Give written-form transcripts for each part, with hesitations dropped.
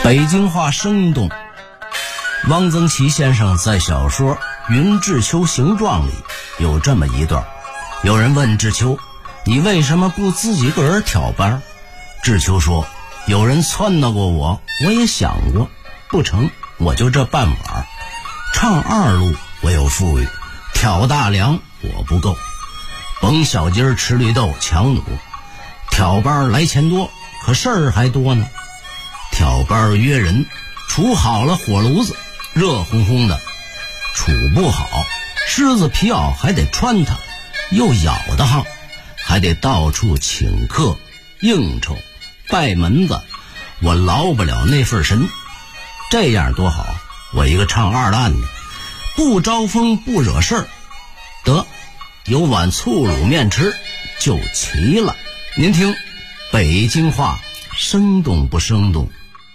北京话生动。汪曾祺先生在小说《云志秋形状》里有这么一段，有人问志秋，你为什么不自己个儿挑班？志秋说，有人撺掇过我，我也想过，不成，我就这半碗。唱二路我有富裕，挑大梁我不够，甭小鸡儿吃绿豆强弩，挑班来钱多，可事儿还多呢。挑班约人，处好了火炉子，热烘烘的；处不好，狮子皮袄还得穿它，又咬得慌，还得到处请客应酬拜门子，我劳不了那份神。这样多好，我一个唱二烂的，不招风不惹事儿，得有碗醋卤面吃就齐了。您听北京话生动不生动？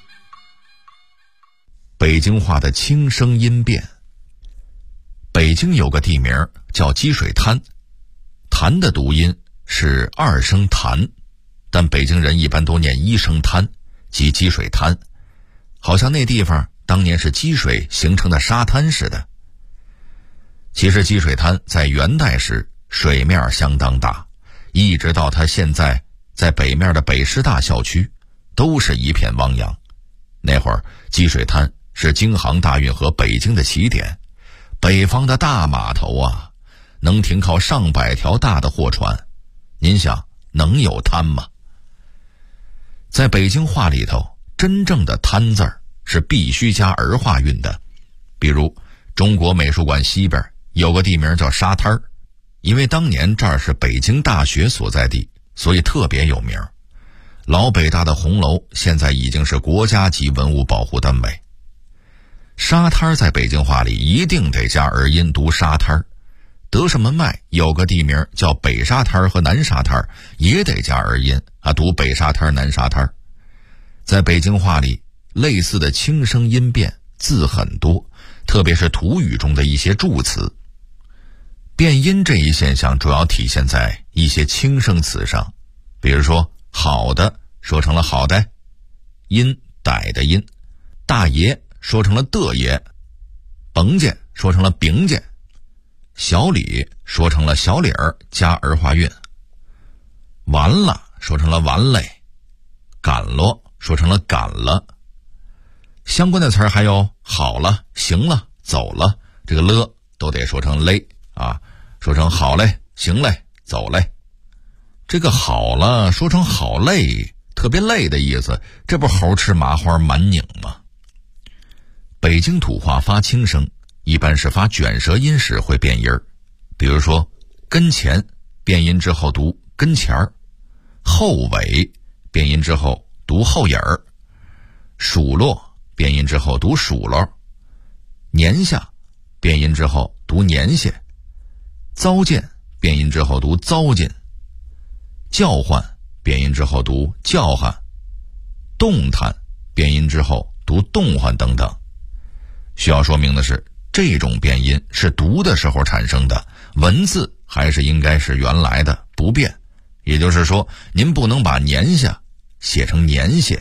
北京话的轻声音变。北京有个地名叫积水滩，潭的读音是二声潭，但北京人一般都念一声滩，即积水滩，好像那地方当年是积水形成的沙滩似的。其实积水滩在元代时水面相当大，一直到它现在在北面的北师大校区都是一片汪洋。那会儿积水滩是京杭大运河北京的起点，北方的大码头啊，能停靠上百条大的货船，您想能有滩吗？在北京话里头，真正的滩字儿是必须加儿化韵的。比如中国美术馆西边有个地名叫沙滩儿，因为当年这儿是北京大学所在地，所以特别有名。老北大的红楼现在已经是国家级文物保护单位。沙滩在北京话里一定得加儿音，读沙滩。德胜门外有个地名叫北沙滩和南沙滩，也得加儿音啊，读北沙滩南沙滩。在北京话里，类似的轻声音变字很多，特别是土语中的一些助词。变音这一现象主要体现在一些轻声词上，比如说好的说成了好的，阴歹的阴，大爷说成了的爷，甭介说成了饼介，小李说成了小李儿加儿化韵，完了说成了完嘞，赶了说成了赶了。相关的词儿还有好了、行了、走了，这个了都得说成嘞啊，说成好嘞、行嘞、走嘞。这个好了说成好累，特别累的意思，这不猴吃麻花满拧吗？北京土话发轻声一般是发卷舌音时会变音儿，比如说跟前变音之后读跟前儿，后尾变音之后读后眼儿，数落变音之后读数落，年下变音之后读年下，糟践变音之后读糟践，叫唤变音之后读叫唤，动弹变音之后读动唤等等。需要说明的是，这种变音是读的时候产生的，文字还是应该是原来的不变，也就是说您不能把年下写成年下。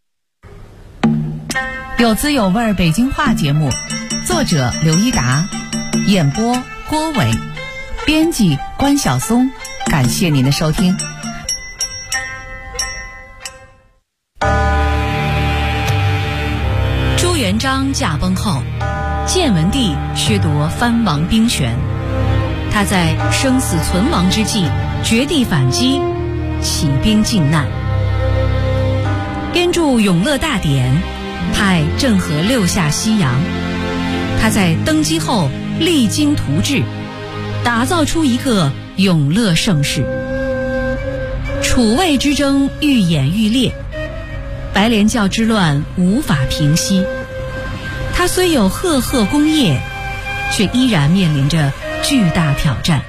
有滋有味北京话节目，作者刘一达，演播郭伟，编辑关晓松，感谢您的收听。朱元璋驾崩后，建文帝削夺藩王兵权，他在生死存亡之际绝地反击，起兵靖难，编著《永乐大典》，派郑和六下西洋。他在登基后励精图治，打造出一个永乐盛世。楚魏之争愈演愈烈，白莲教之乱无法平息。他虽有赫赫功业，却依然面临着巨大挑战。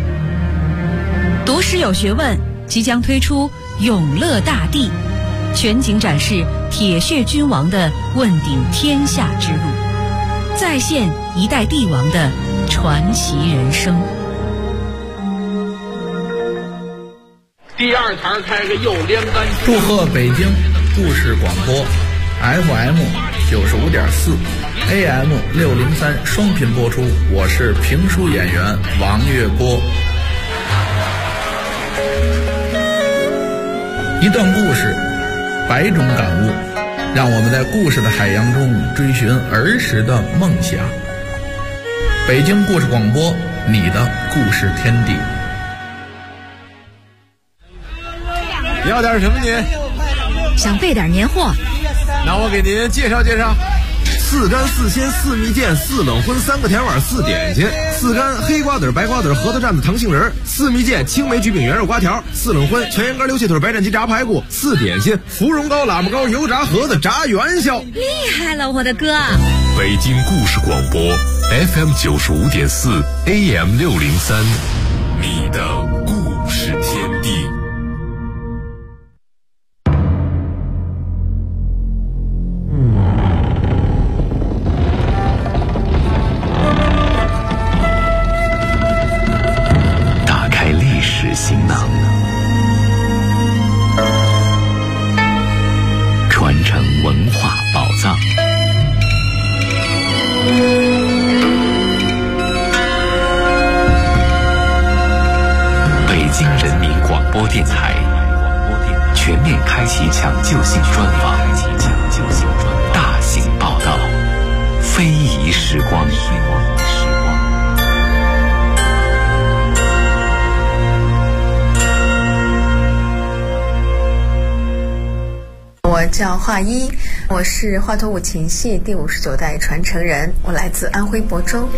读诗有学问即将推出永乐大帝，全景展示铁血君王的问鼎天下之路，再现一代帝王的传奇人生。 第二台开个右连杆。 祝贺北京故事广播 FM 95.4 AM 603双频播出。我是评书演员王月波。一段故事，百种感悟，让我们在故事的海洋中追寻儿时的梦想。北京故事广播，你的故事天地。 要点什么您？ 想备点年货， 那我给您介绍介绍。4干4鲜4蜜饯4冷荤3个甜碗4点心，4干黑瓜子白瓜子核桃蘸子糖杏仁，4蜜饯青梅焗饼圆肉瓜条，4冷荤全羊肝溜蟹腿白斩鸡炸排骨，4点心芙蓉糕喇嘛糕油炸盒子炸元宵。 厉害了我的哥！ 北京故事广播 FM 95.4 AM 603，你的故事天地。 行囊，传承文化宝藏。北京人民广播电台全面开启抢救性专访，大型报道，非遗时光。 我叫华一，我是华佗五禽戏第59代传承人，我来自安徽亳州。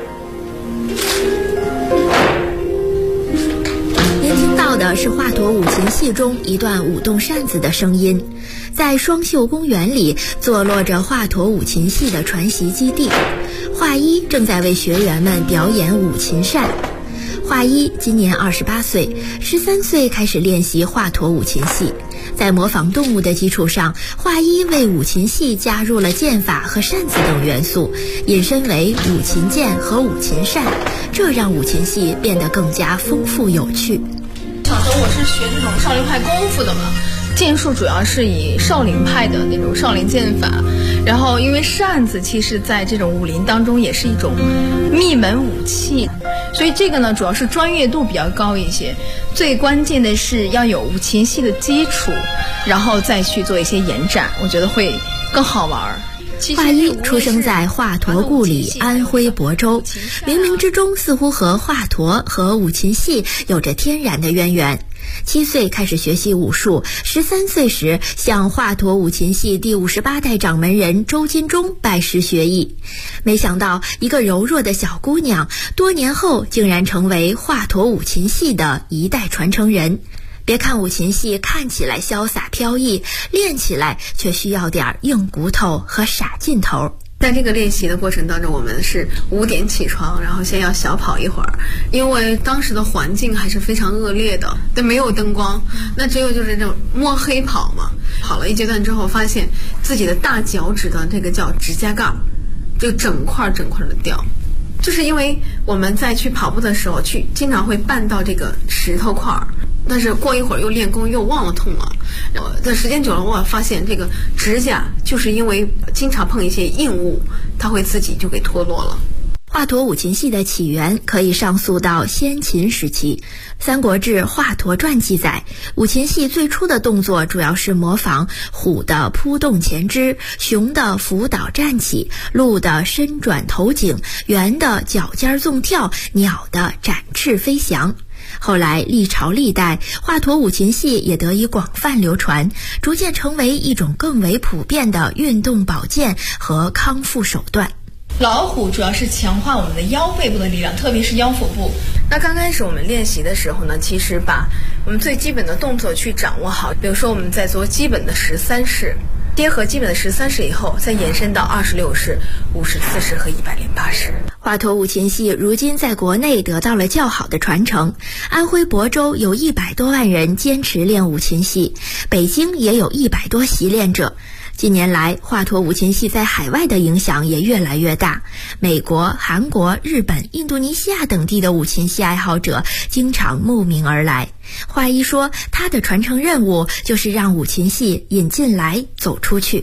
您听到的是华佗五禽戏中一段舞动扇子的声音。在双秀公园里坐落着华佗五禽戏的传习基地，华一正在为学员们表演五禽扇。华一今年28岁，13岁开始练习华佗五禽戏。在模仿动物的基础上，华一为五禽戏加入了剑法和扇子等元素，引申为五禽剑和五禽扇，这让五禽戏变得更加丰富有趣。 小时候我是学这种少林派功夫的嘛，剑术主要是以少林派的那种少林剑法，然后因为扇子其实在这种武林当中也是一种秘门武器，所以这个呢主要是专业度比较高一些，最关键的是要有五禽戏的基础，然后再去做一些延展，我觉得会更好玩。 华一出生在华佗故里安徽亳州，冥冥之中似乎和华佗和五禽戏有着天然的渊源。7岁开始学习武术，13岁时向华佗五禽戏第58代掌门人周金忠拜师学艺。没想到一个柔弱的小姑娘，多年后竟然成为华佗五禽戏的一代传承人。别看五禽戏看起来潇洒飘逸，练起来却需要点硬骨头和傻劲头。 在这个练习的过程当中，我们是5点起床，然后先要小跑一会儿，因为当时的环境还是非常恶劣的，但没有灯光，那只有就是这种摸黑跑嘛。跑了一阶段之后，发现自己的大脚趾的这个叫指甲盖就整块的掉，就是因为我们在去跑步的时候经常会绊到这个石头块，但是过一会儿又练功又忘了痛了，然后在时间久了，我发现这个指甲就是因为经常碰一些硬物，它会自己就给脱落了。 华佗五禽戏的起源可以上溯到先秦时期，《三国志·华佗传》记载，五禽戏最初的动作主要是模仿虎的扑动前肢，熊的伏倒站起，鹿的伸转头颈，猿的脚尖纵跳，鸟的展翅飞翔。后来历朝历代，华佗五禽戏也得以广泛流传，逐渐成为一种更为普遍的运动保健和康复手段。 老虎主要是强化我们的腰背部的力量，特别是腰腹部。 那刚开始我们练习的时候呢，其实把我们最基本的动作去掌握好，比如说我们在做基本的13式，结合基本的13式以后，再延伸到26式、54式和108式。 华佗五禽戏如今在国内得到了较好的传承，安徽亳州有100多万人坚持练五禽戏，北京也有100多习练者。近年来，华佗五禽戏在海外的影响也越来越大，美国、韩国、日本、印度尼西亚等地的五禽戏爱好者经常慕名而来。华一说，他的传承任务就是让五禽戏引进来走出去。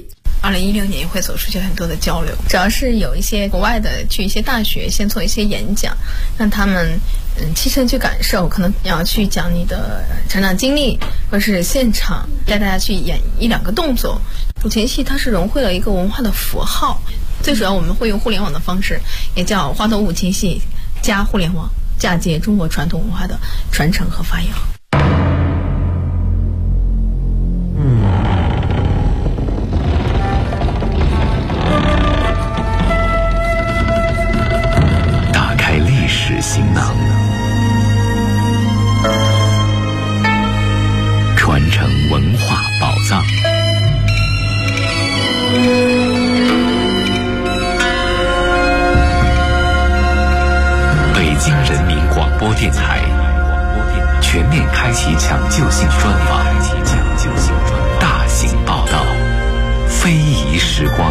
2016年也会走出去很多的交流，主要是有一些国外的去一些大学先做一些演讲，让他们亲身去感受，可能你要去讲你的成长经历，或是现场带大家去演1-2个动作。五禽戏它是融汇了一个文化的符号，最主要我们会用互联网的方式，也叫华佗五禽戏加互联网，嫁接中国传统文化的传承和发扬。 打开历史行囊，传承文化宝藏。北京人民广播电台全面开启抢救性专访，大型报道，非遗时光。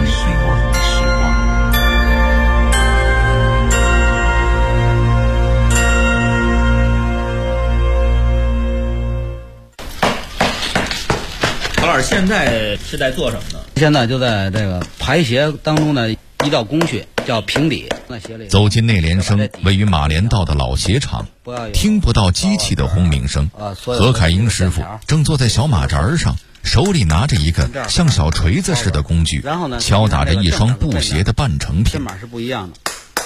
何老师现在是在做什么呢？ 现在就在这个排协当中的一道工序叫平底。 走进内联升位于马连道的老鞋厂，听不到机器的轰鸣声。何凯英师傅正坐在小马扎上，手里拿着一个像小锤子似的工具，敲打着一双布鞋的半成品。 这码是不一样的，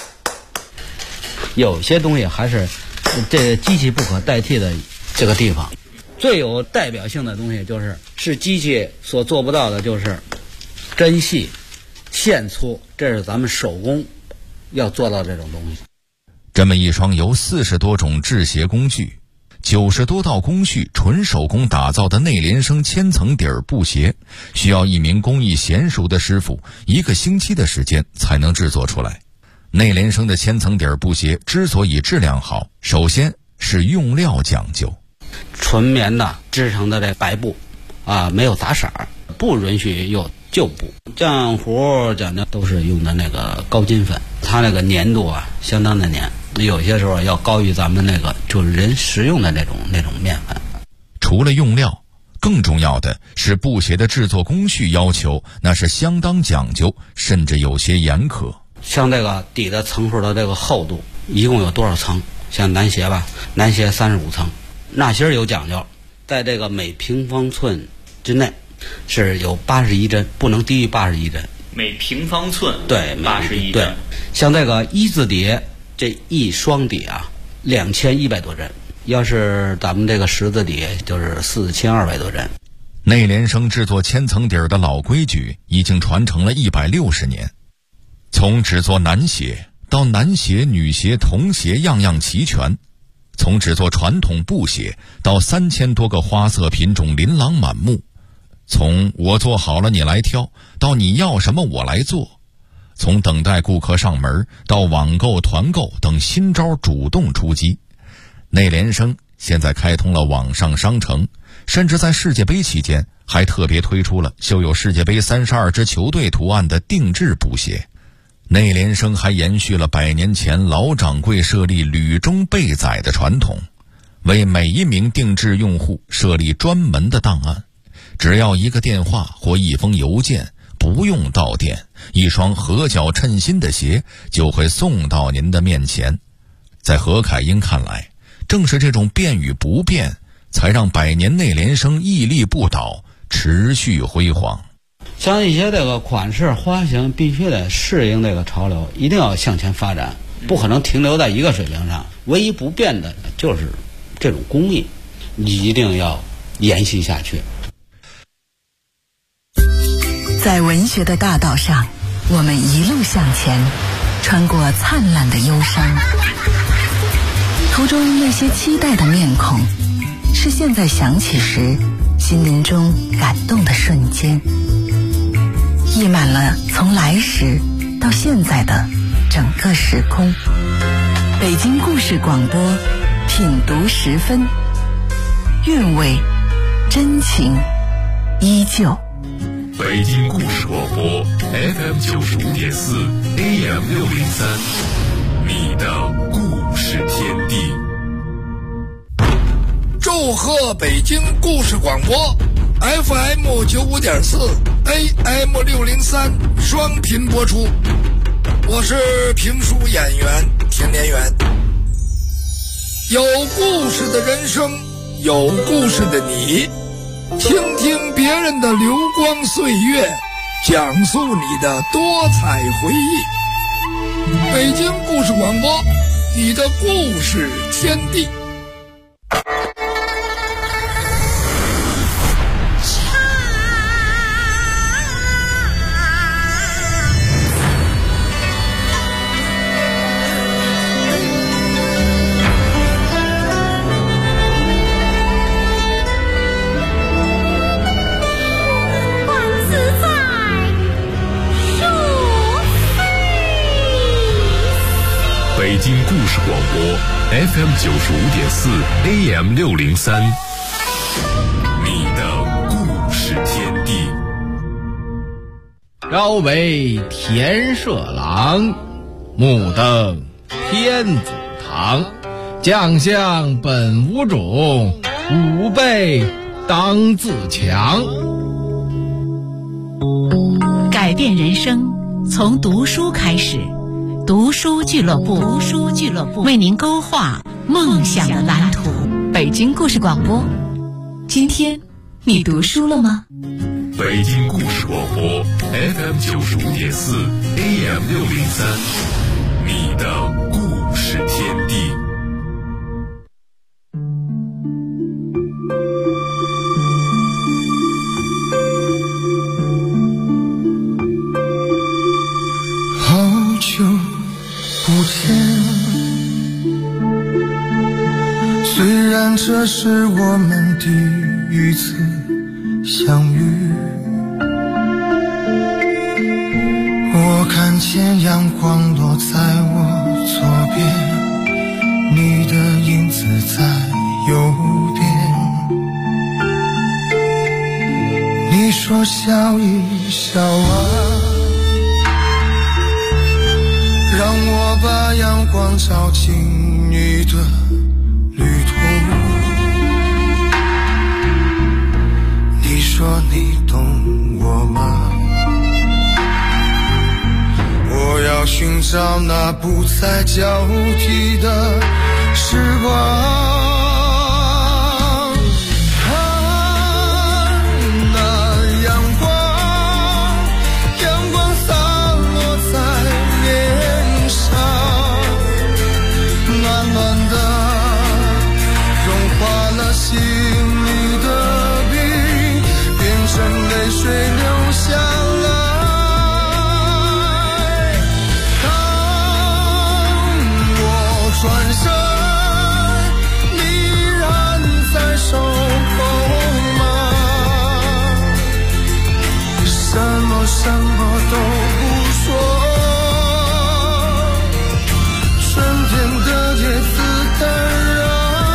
有些东西还是这机器不可代替的这个地方。最有代表性的东西是机器所做不到的，就是针细、线粗，这是咱们手工要做到这种东西。 这么一双由40多种制鞋工具、90多道工序纯手工打造的内联升千层底儿布鞋，需要一名工艺娴熟的师傅1个星期的时间才能制作出来。内联升的千层底儿布鞋之所以质量好，首先是用料讲究。 纯棉的织成的这白布没有杂色，不允许有旧布。浆糊讲究都是用的那个高筋粉，它那个粘度相当的粘，有些时候要高于咱们那个就是人食用的那种面粉。 除了用料，更重要的是布鞋的制作工序要求，那是相当讲究，甚至有些严苛。 像这个底的层数的这个厚度一共有多少层？像男鞋吧，男鞋35层。纳鞋有讲究，在这个每平方寸之内是有81针，不能低于81针。 每平方寸对 81针。 对，像这个一字底这一双底2100多针，要是咱们这个十字底就是4200多针。 内联升制作千层底儿的老规矩已经传承了160年，从制作男鞋到男鞋、女鞋、童鞋样样齐全。从制作传统布鞋到3000多个花色品种琳琅满目，从我做好了你来挑到你要什么我来做，从等待顾客上门到网购团购等新招主动出击。内联升现在开通了网上商城，甚至在世界杯期间还特别推出了绣有世界杯32支球队图案的定制布鞋。内联升还延续了100年前老掌柜设立履中备载的传统，为每一名定制用户设立专门的档案，只要1个电话或1封邮件，不用到店，一双合脚称心的鞋就会送到您的面前。在何凯英看来，正是这种变与不变，才让100年内联升屹立不倒，持续辉煌。 像一些这个款式花型必须得适应这个潮流，一定要向前发展，不可能停留在一个水平上。唯一不变的就是这种工艺，你一定要延续下去。 在文学的大道上，我们一路向前，穿过灿烂的忧伤，途中那些期待的面孔，是现在想起时心灵中感动的瞬间，溢满了从来时到现在的整个时空。北京故事广播，品读10分，韵味真情依旧。 北京故事广播 FM 95.4 AM 603，你的故事天地。 祝贺北京故事广播 FM 95.4 AM 603双频播出。我是评书演员田连元。有故事的人生，有故事的你，听听别人的流光岁月，讲述你的多彩回忆。北京故事广播，你的故事天地。 北京故事广播 FM 95.4 AM 603，你的故事天地。 朝为田舍郎，暮登天子堂。将相本无种，吾辈当自强。 改变人生，从读书开始。读书俱乐部，为您勾画梦想的蓝图。北京故事广播，今天你读书了吗？ 北京故事广播 FM 95.4 AM 603，你的故事天地。 好久不见，虽然这是我们第一次相遇，我看见阳光落在我左边，你的影子在右边。你说笑一笑啊，让我把阳光照进你的旅途。你说你懂我吗？我要寻找那不再交替的时光。心里的冰变成泪水流下来。当我转身，你依然在守候吗？什么都不说，春天的叶子淡然。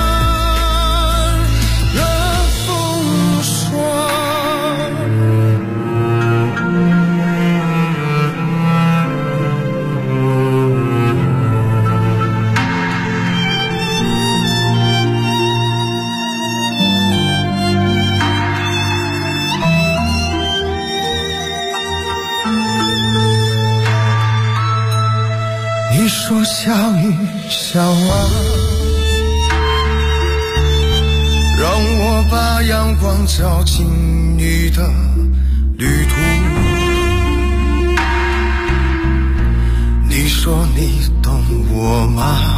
你说笑一笑啊，让我把阳光照进你的旅途。你说你懂我吗？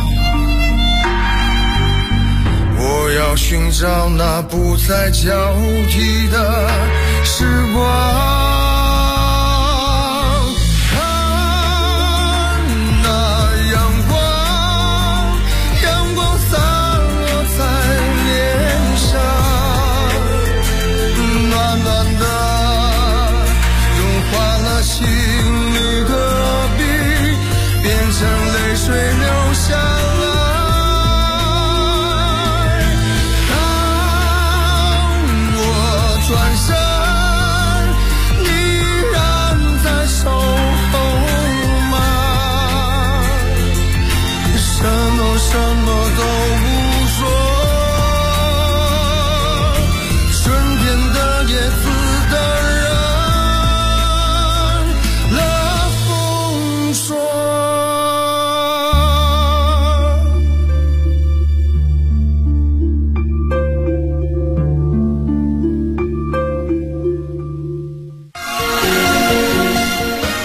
我要寻找那不再交替的时光。心里的冰变成泪水流下来。当我转身，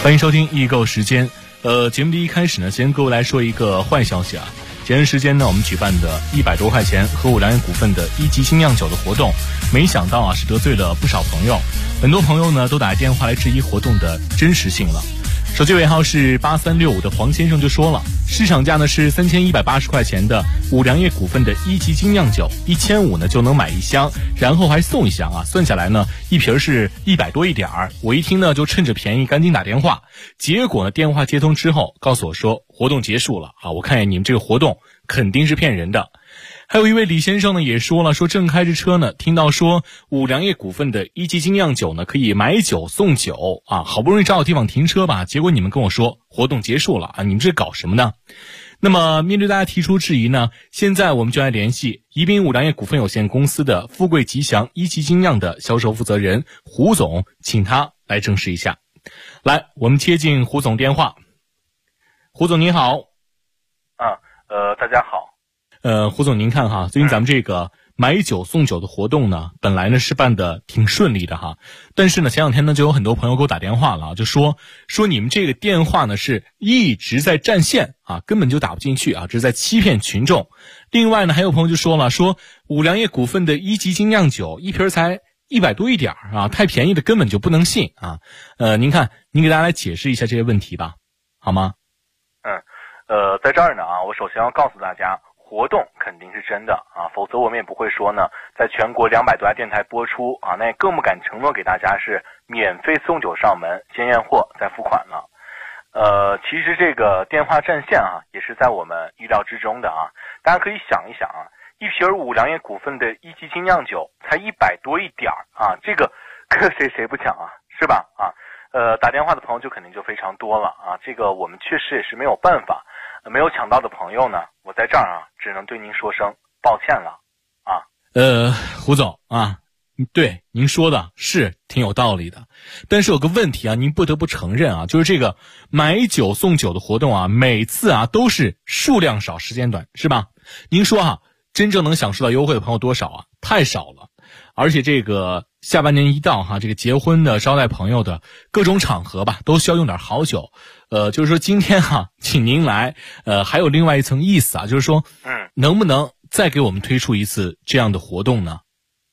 欢迎收听易购时间。节目的一开始呢，先各位来说一个坏消息啊。前段时间呢，我们举办的100多块钱和五粮液股份的1级精酿酒的活动，没想到啊是得罪了不少朋友，很多朋友呢都打电话来质疑活动的真实性了。手机尾号是8365的黄先生就说了，市场价呢是3180块钱的五粮液股份的1级精酿酒，1500呢就能买1箱，然后还送1箱啊，算下来呢一瓶是100多一点儿。我一听呢就趁着便宜赶紧打电话，结果呢电话接通之后告诉我说活动结束了啊，我看见你们这个活动肯定是骗人的。还有一位李先生呢也说了，说正开着车呢，听到说五粮液股份的1级精酿酒呢可以买酒送酒啊，好不容易找到地方停车吧，结果你们跟我说活动结束了啊，你们这搞什么呢？那么面对大家提出质疑呢，现在我们就来联系宜宾五粮液股份有限公司的富贵吉祥1级精酿的销售负责人胡总，请他来证实一下。来，我们接进胡总电话。胡总您好。 大家好。 胡总您看哈，最近咱们这个买酒送酒的活动呢，本来呢是办的挺顺利的哈，但是呢前两天呢就有很多朋友给我打电话了，就说你们这个电话呢是一直在占线啊，根本就打不进去啊，这是在欺骗群众。另外呢还有朋友就说了，说五粮液股份的1级精酿酒一瓶才100多一点啊，太便宜的根本就不能信啊。您看您给大家来解释一下这些问题吧，好吗？ 在这儿呢啊，我首先要告诉大家，活动肯定是真的啊，否则我们也不会说呢，在全国200多家电台播出啊，那也更不敢承诺给大家是免费送酒上门，先验货再付款了。其实这个电话占线啊，也是在我们意料之中的啊。大家可以想一想啊，一瓶五粮液股份的1级精酿酒才100多一点啊，这个谁不抢啊，是吧？啊，打电话的朋友就肯定就非常多了啊，这个我们确实也是没有办法。没有抢到的朋友呢，我在这儿啊，只能对您说声抱歉了啊。 胡总啊，对您说的是挺有道理的，但是有个问题啊，您不得不承认啊，就是这个买酒送酒的活动啊，每次啊都是数量少时间短，是吧？您说哈，真正能享受到优惠的朋友多少啊？太少了。而且这个下半年一到哈，这个结婚的、招待朋友的各种场合吧，都需要用点好酒。就是说今天哈，请您来，还有另外一层意思啊，就是说，能不能再给我们推出一次这样的活动呢？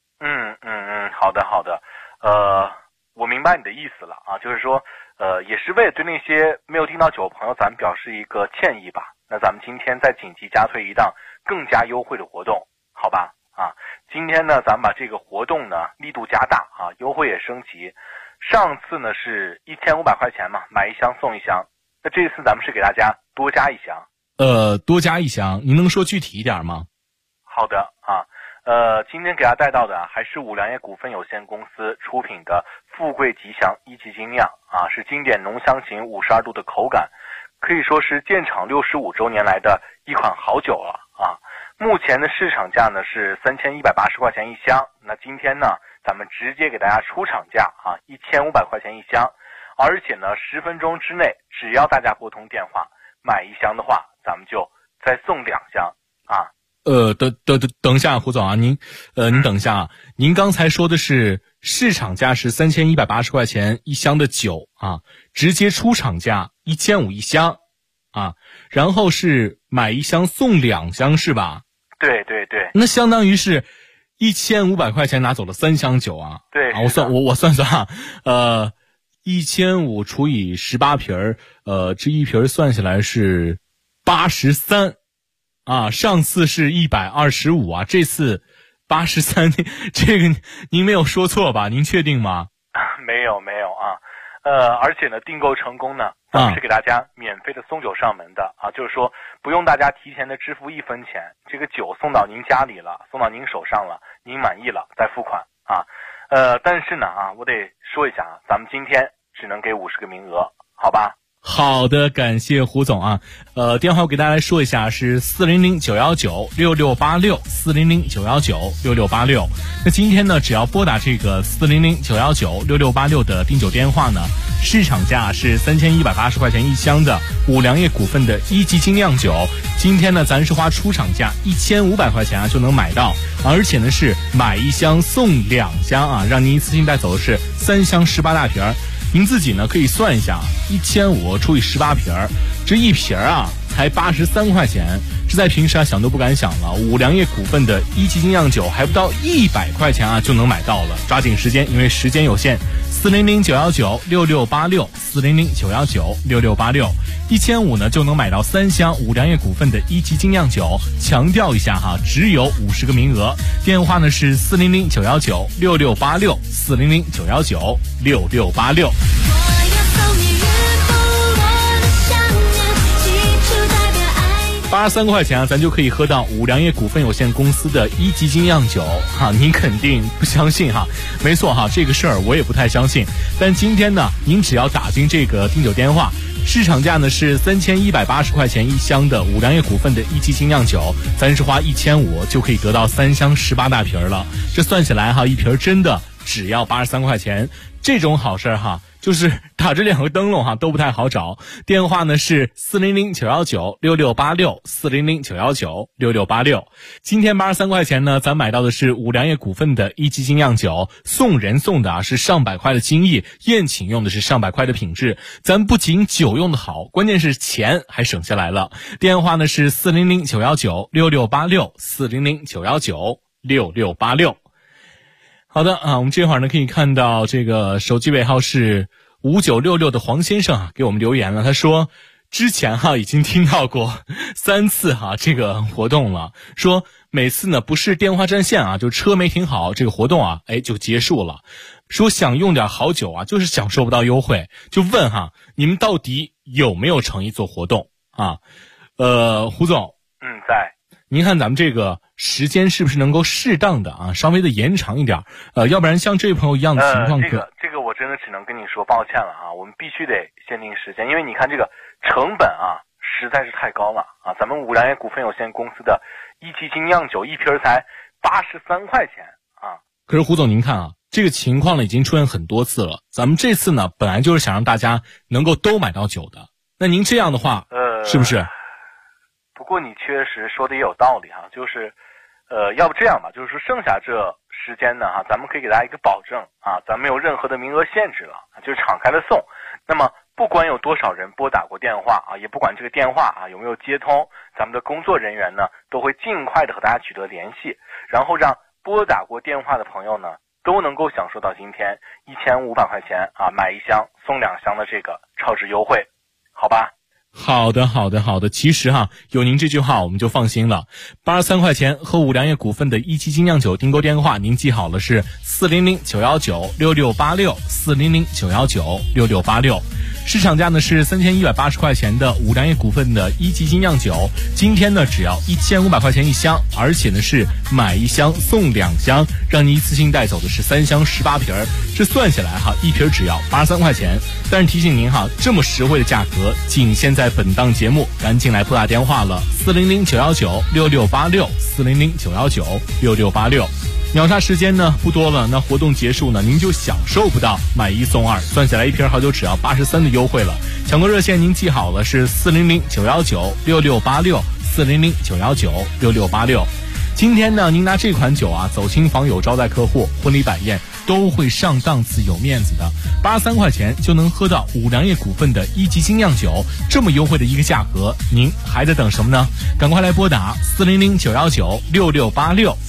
好的，我明白你的意思了啊，就是说，也是为了对那些没有订到酒的朋友，咱们表示一个歉意吧。那咱们今天再紧急加推一档更加优惠的活动，好吧？啊，今天呢，咱们把这个活动呢力度加大啊，优惠也升级。上次呢是1500块钱嘛，买1箱送1箱。那这次咱们是给大家多加1箱。 多加1箱，您能说具体一点吗？ 好的啊，今天给大家带到的还是五粮液股份有限公司出品的富贵吉祥1级精酿啊，是经典浓香型52度的口感，可以说是建厂65周年来的一款好酒了啊。目前的市场价呢是3180块钱1箱，那今天呢咱们直接给大家出厂价啊，1500块钱1箱，而且呢10分钟之内，只要大家拨通电话买1箱的话，咱们就再送2箱啊。 等一下，胡总啊，您等一下啊，您刚才说的是市场价是3180块钱1箱的酒啊，直接出厂价1500 1箱啊，然后是买1箱送2箱是吧？ 对， 那相当于是1500块钱拿走了3箱酒啊。 对啊，我算啊，1500除以18瓶这一瓶算下来是83啊，上次是125啊，这次83，这个您没有说错吧？您确定吗？ 没有啊，而且呢，订购成功呢，咱们是给大家免费的送酒上门的啊，就是说不用大家提前的支付1分钱，这个酒送到您家里了，送到您手上了，您满意了再付款啊。但是呢啊，我得说一下啊，咱们今天只能给50个名额，好吧？ 好的，感谢胡总啊。电话我给大家来说一下，是400-919-6686 400-919-6686。那今天呢，只要拨打这个400-919-6686的订酒电话呢，市场价是3180块钱1箱的五粮液股份的1级精酿酒。今天呢，咱是花出厂价1500块钱啊就能买到，而且呢是买1箱送2箱啊，让您一次性带走的是3箱18大瓶。 您自己呢可以算一下，1500除以18瓶，这一瓶啊才83块钱，这在平时啊想都不敢想了。五粮液股份的一级精酿酒还不到100块钱啊就能买到了，抓紧时间，因为时间有限。400-919-6686，400-919-6686，1500呢就能买到3箱五粮液股份的一级精酿酒。强调一下哈，只有50个名额。电话呢是400-919-6686，400-919-6686。83块钱啊，咱就可以喝到五粮液股份有限公司的一级精酿酒哈，您肯定不相信哈？没错哈，这个事儿我也不太相信。但今天呢，您只要打进这个订酒电话，市场价呢是3180块钱一箱的五粮液股份的一级精酿酒，咱是花1500就可以得到3箱18大瓶了。这算起来哈，一瓶真的只要83块钱，这种好事哈。就是打这2个灯笼哈都不太好找，电话呢是400-919-6686，400-919-6686。今天83块钱呢，咱买到的是五粮液股份的一级精酿酒，送人送的啊是上百块的精益，宴请用的是上百块的品质。咱不仅酒用的好，关键是钱还省下来了。电话呢是400-919-6686，400-919-6686。好的啊，我们这会儿呢可以看到这个手机尾号是5966的黄先生啊给我们留言了，他说之前哈已经听到过3次哈这个活动了，说每次呢不是电话占线啊，就车没停好，这个活动啊就结束了。说想用点好酒啊，就是享受不到优惠，就问哈你们到底有没有诚意做活动啊？胡总， 在。 您看咱们这个时间是不是能够适当的啊，稍微的延长一点？要不然像这位朋友一样的情况， 这个我真的只能跟你说抱歉了啊，我们必须得限定时间，因为你看这个成本啊实在是太高了啊。咱们五粮液股份有限公司的一级精酿酒一瓶才83块钱啊。 可是胡总您看啊，这个情况呢已经出现很多次了，咱们这次呢本来就是想让大家能够都买到酒的，那您这样的话是不是？ 不过你确实说的也有道理哈，就是要不这样吧，就是说剩下这时间呢哈，咱们可以给大家一个保证啊，咱没有任何的名额限制了，就是敞开了送。那么不管有多少人拨打过电话啊，也不管这个电话啊有没有接通，咱们的工作人员呢都会尽快的和大家取得联系，然后让拨打过电话的朋友呢都能够享受到今天1500块钱啊买1箱送2箱的这个超值优惠，好吧？ 好的，其实哈，有您这句话我们就放心了。83块钱和五粮液股份的一级精酿酒订购电话，您记好了是400-919-6686，400-919-6686。市场价呢是3180块钱的五粮液股份的一级精酿酒，今天呢只要1500块钱一箱，而且呢是买1箱送2箱，让您一次性带走的是3箱18瓶，这算下来哈，一瓶只要83块钱。但是提醒您哈，这么实惠的价格仅限在本档节目，赶紧来拨打电话了，400-919-6686，400-919-6686。秒杀时间呢不多了，那活动结束呢，您就享受不到买1送2，算下来一瓶好酒只要83的优惠了。抢购热线您记好了是400-919-6686，400-919-6686。今天呢，您拿这款酒啊走亲访友、招待客户、婚礼摆宴都会上档次、有面子的。83块钱就能喝到五粮液股份的一级精酿酒，这么优惠的一个价格，您还在等什么呢？赶快来拨打400-919-6686。